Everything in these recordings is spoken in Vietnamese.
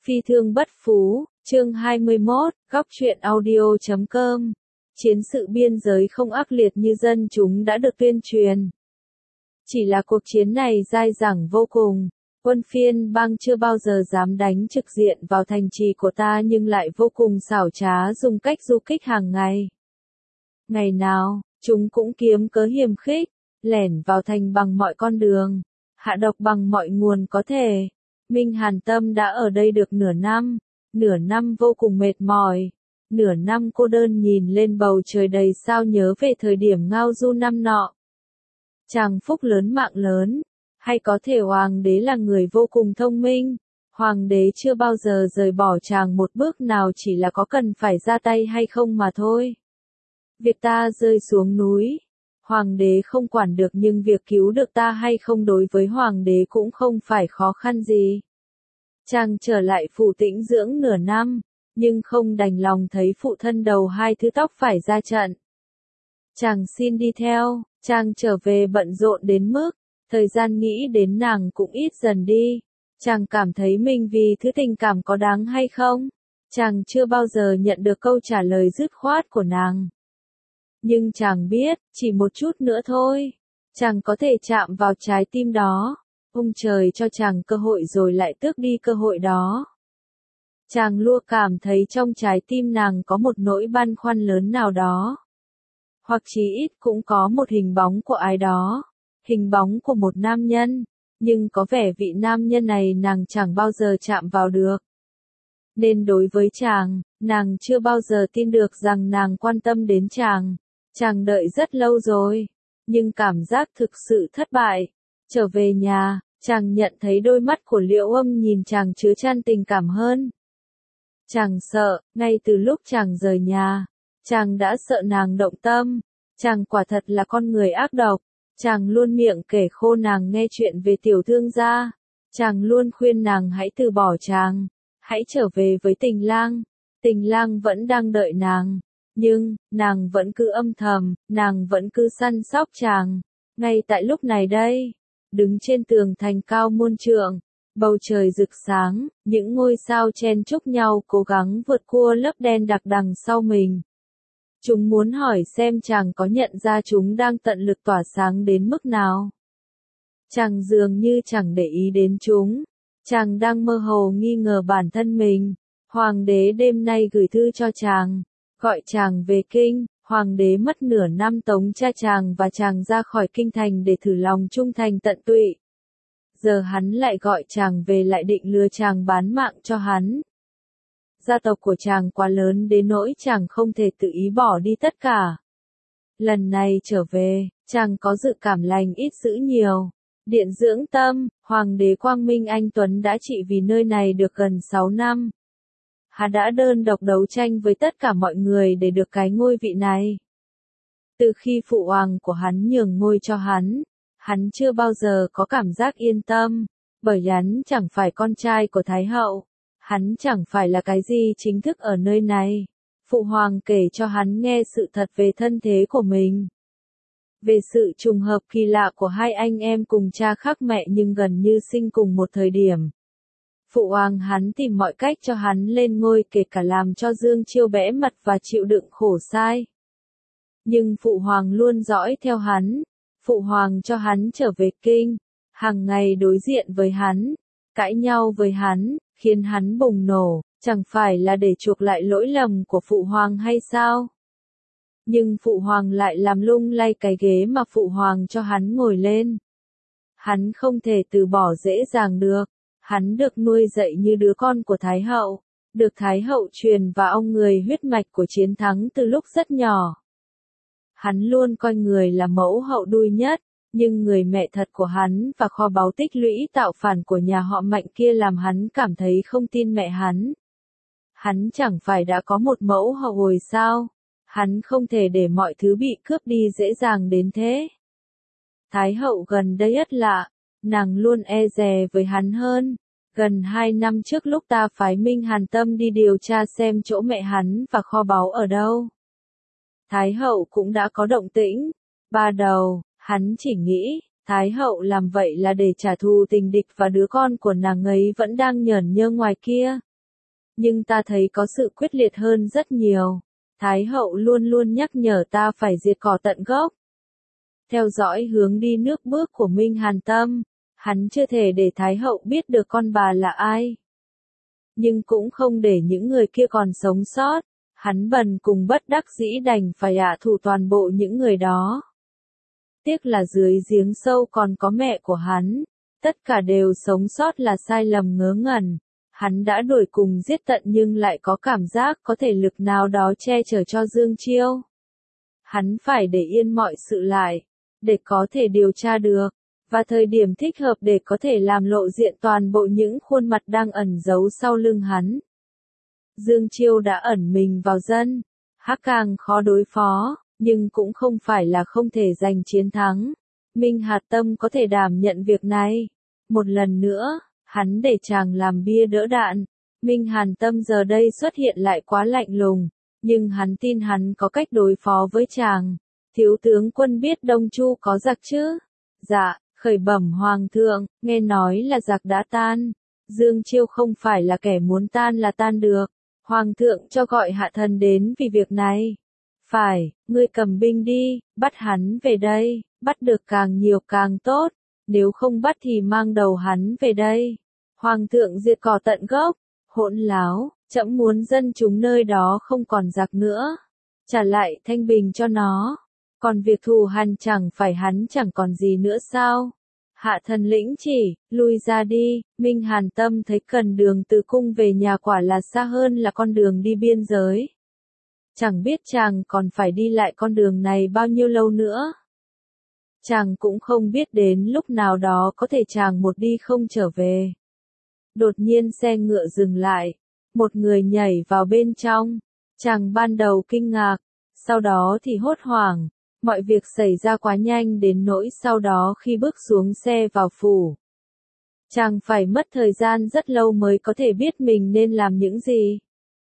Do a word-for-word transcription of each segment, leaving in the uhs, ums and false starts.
Phi thương bất phú, chương hai mươi mốt, góc truyện audio chấm com. Chiến sự biên giới không ác liệt như dân chúng đã được tuyên truyền. Chỉ là cuộc chiến này dai dẳng vô cùng. Quân phiên bang chưa bao giờ dám đánh trực diện vào thành trì của ta nhưng lại vô cùng xảo trá dùng cách du kích hàng ngày. Ngày nào, chúng cũng kiếm cớ hiềm khích, lẻn vào thành bằng mọi con đường, hạ độc bằng mọi nguồn có thể. Minh Hàn Tâm đã ở đây được nửa năm, nửa năm vô cùng mệt mỏi, nửa năm cô đơn nhìn lên bầu trời đầy sao nhớ về thời điểm ngao du năm nọ. Chàng phúc lớn mạng lớn, hay có thể hoàng đế là người vô cùng thông minh, hoàng đế chưa bao giờ rời bỏ chàng một bước nào chỉ là có cần phải ra tay hay không mà thôi. Việc ta rơi xuống núi, hoàng đế không quản được nhưng việc cứu được ta hay không đối với hoàng đế cũng không phải khó khăn gì. Chàng trở lại phủ Tĩnh dưỡng nửa năm, nhưng không đành lòng thấy phụ thân đầu hai thứ tóc phải ra trận. Chàng xin đi theo, chàng trở về bận rộn đến mức, thời gian nghĩ đến nàng cũng ít dần đi. Chàng cảm thấy mình vì thứ tình cảm có đáng hay không? Chàng chưa bao giờ nhận được câu trả lời dứt khoát của nàng. Nhưng chàng biết, chỉ một chút nữa thôi, chàng có thể chạm vào trái tim đó. Ông trời cho chàng cơ hội rồi lại tước đi cơ hội đó. Chàng luôn cảm thấy trong trái tim nàng có một nỗi băn khoăn lớn nào đó. Hoặc chí ít cũng có một hình bóng của ai đó. Hình bóng của một nam nhân. Nhưng có vẻ vị nam nhân này nàng chẳng bao giờ chạm vào được. Nên đối với chàng, nàng chưa bao giờ tin được rằng nàng quan tâm đến chàng. Chàng đợi rất lâu rồi. Nhưng cảm giác thực sự thất bại. Trở về nhà, chàng nhận thấy đôi mắt của Liễu Âm nhìn chàng chứa chan tình cảm hơn. Chàng sợ, ngay từ lúc chàng rời nhà, chàng đã sợ nàng động tâm. Chàng quả thật là con người ác độc. Chàng luôn miệng kể khô nàng nghe chuyện về tiểu thương gia. Chàng luôn khuyên nàng hãy từ bỏ chàng, hãy trở về với Tình Lang. Tình Lang vẫn đang đợi nàng, nhưng nàng vẫn cứ âm thầm, nàng vẫn cứ săn sóc chàng. Ngay tại lúc này đây, đứng trên tường thành cao muôn trượng, bầu trời rực sáng, những ngôi sao chen chúc nhau cố gắng vượt qua lớp đen đặc đằng sau mình. Chúng muốn hỏi xem chàng có nhận ra chúng đang tận lực tỏa sáng đến mức nào. Chàng dường như chẳng để ý đến chúng. Chàng đang mơ hồ nghi ngờ bản thân mình. Hoàng đế đêm nay gửi thư cho chàng, gọi chàng về kinh. Hoàng đế mất nửa năm tống cha chàng và chàng ra khỏi kinh thành để thử lòng trung thành tận tụy. Giờ hắn lại gọi chàng về lại định lừa chàng bán mạng cho hắn. Gia tộc của chàng quá lớn đến nỗi chàng không thể tự ý bỏ đi tất cả. Lần này trở về, chàng có dự cảm lành ít dữ nhiều. Điện dưỡng tâm, Hoàng đế Quang Minh Anh Tuấn đã trị vì nơi này được gần sáu năm. Hắn đã đơn độc đấu tranh với tất cả mọi người để được cái ngôi vị này. Từ khi phụ hoàng của hắn nhường ngôi cho hắn, hắn chưa bao giờ có cảm giác yên tâm, bởi hắn chẳng phải con trai của Thái hậu, hắn chẳng phải là cái gì chính thức ở nơi này. Phụ hoàng kể cho hắn nghe sự thật về thân thế của mình. Về sự trùng hợp kỳ lạ của hai anh em cùng cha khác mẹ nhưng gần như sinh cùng một thời điểm. Phụ hoàng hắn tìm mọi cách cho hắn lên ngôi kể cả làm cho Dương Chiêu bẽ mặt và chịu đựng khổ sai. Nhưng phụ hoàng luôn dõi theo hắn. Phụ hoàng cho hắn trở về kinh, hàng ngày đối diện với hắn, cãi nhau với hắn, khiến hắn bùng nổ, chẳng phải là để chuộc lại lỗi lầm của phụ hoàng hay sao? Nhưng phụ hoàng lại làm lung lay cái ghế mà phụ hoàng cho hắn ngồi lên. Hắn không thể từ bỏ dễ dàng được. Hắn được nuôi dạy như đứa con của Thái hậu, được Thái hậu truyền vào ông người huyết mạch của chiến thắng từ lúc rất nhỏ. Hắn luôn coi người là mẫu hậu đuôi nhất, nhưng người mẹ thật của hắn và kho báu tích lũy tạo phản của nhà họ Mạnh kia làm hắn cảm thấy không tin mẹ hắn. Hắn chẳng phải đã có một mẫu hậu rồi sao? Hắn không thể để mọi thứ bị cướp đi dễ dàng đến thế. Thái hậu gần đây ất lạ. Nàng luôn e dè với hắn hơn. Gần hai năm trước lúc ta phái Minh Hàn Tâm đi điều tra xem chỗ mẹ hắn và kho báu ở đâu. Thái hậu cũng đã có động tĩnh. Ban đầu, hắn chỉ nghĩ, Thái hậu làm vậy là để trả thù tình địch và đứa con của nàng ấy vẫn đang nhởn nhơ ngoài kia. nhưng ta thấy có sự quyết liệt hơn rất nhiều. Thái hậu luôn luôn nhắc nhở ta phải diệt cỏ tận gốc. Theo dõi hướng đi nước bước của Minh Hàn Tâm, hắn chưa thể để Thái hậu biết được con bà là ai. Nhưng cũng không để những người kia còn sống sót, hắn bần cùng bất đắc dĩ đành phải hạ thủ toàn bộ những người đó. Tiếc là dưới giếng sâu còn có mẹ của hắn, tất cả đều sống sót là sai lầm ngớ ngẩn. Hắn đã đuổi cùng giết tận nhưng lại có cảm giác có thể lực nào đó che chở cho Dương Chiêu. Hắn phải để yên mọi sự lại, để có thể điều tra được, và thời điểm thích hợp để có thể làm lộ diện toàn bộ những khuôn mặt đang ẩn giấu sau lưng hắn. Dương Chiêu đã ẩn mình vào dân, hắc càng khó đối phó, nhưng cũng không phải là không thể giành chiến thắng. Minh Hàn Tâm có thể đảm nhận việc này. Một lần nữa, hắn để chàng làm bia đỡ đạn. Minh Hàn Tâm giờ đây xuất hiện lại quá lạnh lùng, nhưng hắn tin hắn có cách đối phó với chàng. Thiếu tướng quân biết Đông Chu có giặc chứ? Dạ, khởi bẩm hoàng thượng, nghe nói là giặc đã tan. Dương Chiêu không phải là kẻ muốn tan là tan được. Hoàng thượng cho gọi hạ thần đến vì việc này. Phải, ngươi cầm binh đi, bắt hắn về đây, bắt được càng nhiều càng tốt, nếu không bắt thì mang đầu hắn về đây. Hoàng thượng diệt cỏ tận gốc, hỗn láo, trẫm muốn dân chúng nơi đó không còn giặc nữa, trả lại thanh bình cho nó. Còn việc thù hằn chẳng phải hắn chẳng còn gì nữa sao? Hạ thần lĩnh chỉ, lui ra đi. Minh Hàn Tâm thấy cần đường từ cung về nhà quả là xa hơn là con đường đi biên giới. Chẳng biết chàng còn phải đi lại con đường này bao nhiêu lâu nữa. Chàng cũng không biết đến lúc nào đó có thể chàng một đi không trở về. Đột nhiên xe ngựa dừng lại, một người nhảy vào bên trong. Chàng ban đầu kinh ngạc, sau đó thì hốt hoảng. Mọi việc xảy ra quá nhanh đến nỗi sau đó khi bước xuống xe vào phủ, chàng phải mất thời gian rất lâu mới có thể biết mình nên làm những gì.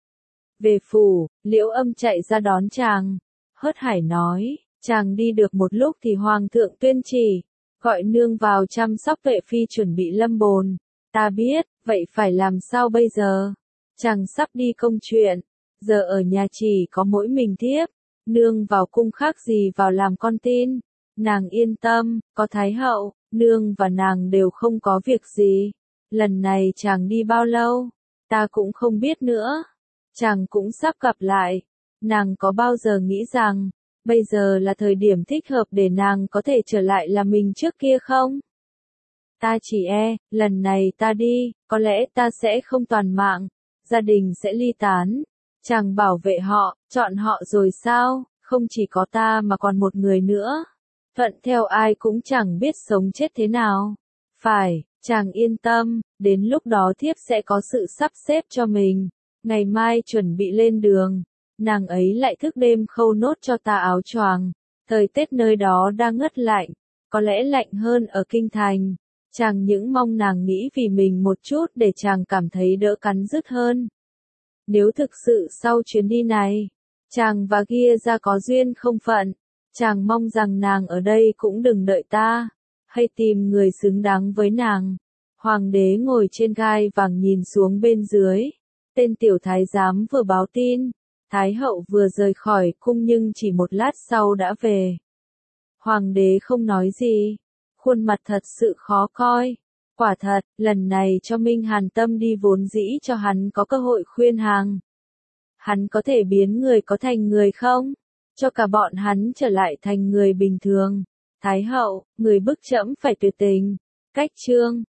Về phủ, Liễu Âm chạy ra đón chàng, hớt hải nói, chàng đi được một lúc thì hoàng thượng tuyên chỉ, gọi nương vào chăm sóc vệ phi chuẩn bị lâm bồn. Ta biết, vậy phải làm sao bây giờ? Chàng sắp đi công chuyện, giờ ở nhà chỉ có mỗi mình thiếp. Nương vào cung khác gì vào làm con tin. Nàng yên tâm, có Thái hậu, nương và nàng đều không có việc gì. Lần này chàng đi bao lâu? Ta cũng không biết nữa. Chàng cũng sắp gặp lại. Nàng có bao giờ nghĩ rằng, bây giờ là thời điểm thích hợp để nàng có thể trở lại là mình trước kia không? Ta chỉ e, lần này ta đi, có lẽ ta sẽ không toàn mạng. Gia đình sẽ ly tán. Chàng bảo vệ họ, chọn họ rồi sao, không chỉ có ta mà còn một người nữa. Thuận theo ai cũng chẳng biết sống chết thế nào. Phải, chàng yên tâm, đến lúc đó thiếp sẽ có sự sắp xếp cho mình. Ngày mai chuẩn bị lên đường, nàng ấy lại thức đêm khâu nốt cho ta áo choàng. Thời Tết nơi đó đang ngất lạnh, có lẽ lạnh hơn ở kinh thành. Chàng những mong nàng nghĩ vì mình một chút để chàng cảm thấy đỡ cắn rứt hơn. Nếu thực sự sau chuyến đi này, chàng và Gia Gia có duyên không phận, chàng mong rằng nàng ở đây cũng đừng đợi ta, hay tìm người xứng đáng với nàng. Hoàng đế ngồi trên gai vàng nhìn xuống bên dưới, tên tiểu thái giám vừa báo tin, Thái hậu vừa rời khỏi cung nhưng chỉ một lát sau đã về. Hoàng đế không nói gì, khuôn mặt thật sự khó coi. Quả thật, lần này cho Minh Hàn Tâm đi vốn dĩ cho hắn có cơ hội khuyên hàng. Hắn có thể biến người có thành người không? Cho cả bọn hắn trở lại thành người bình thường. Thái hậu, người bức trẫm phải tuyệt tình. Cách chương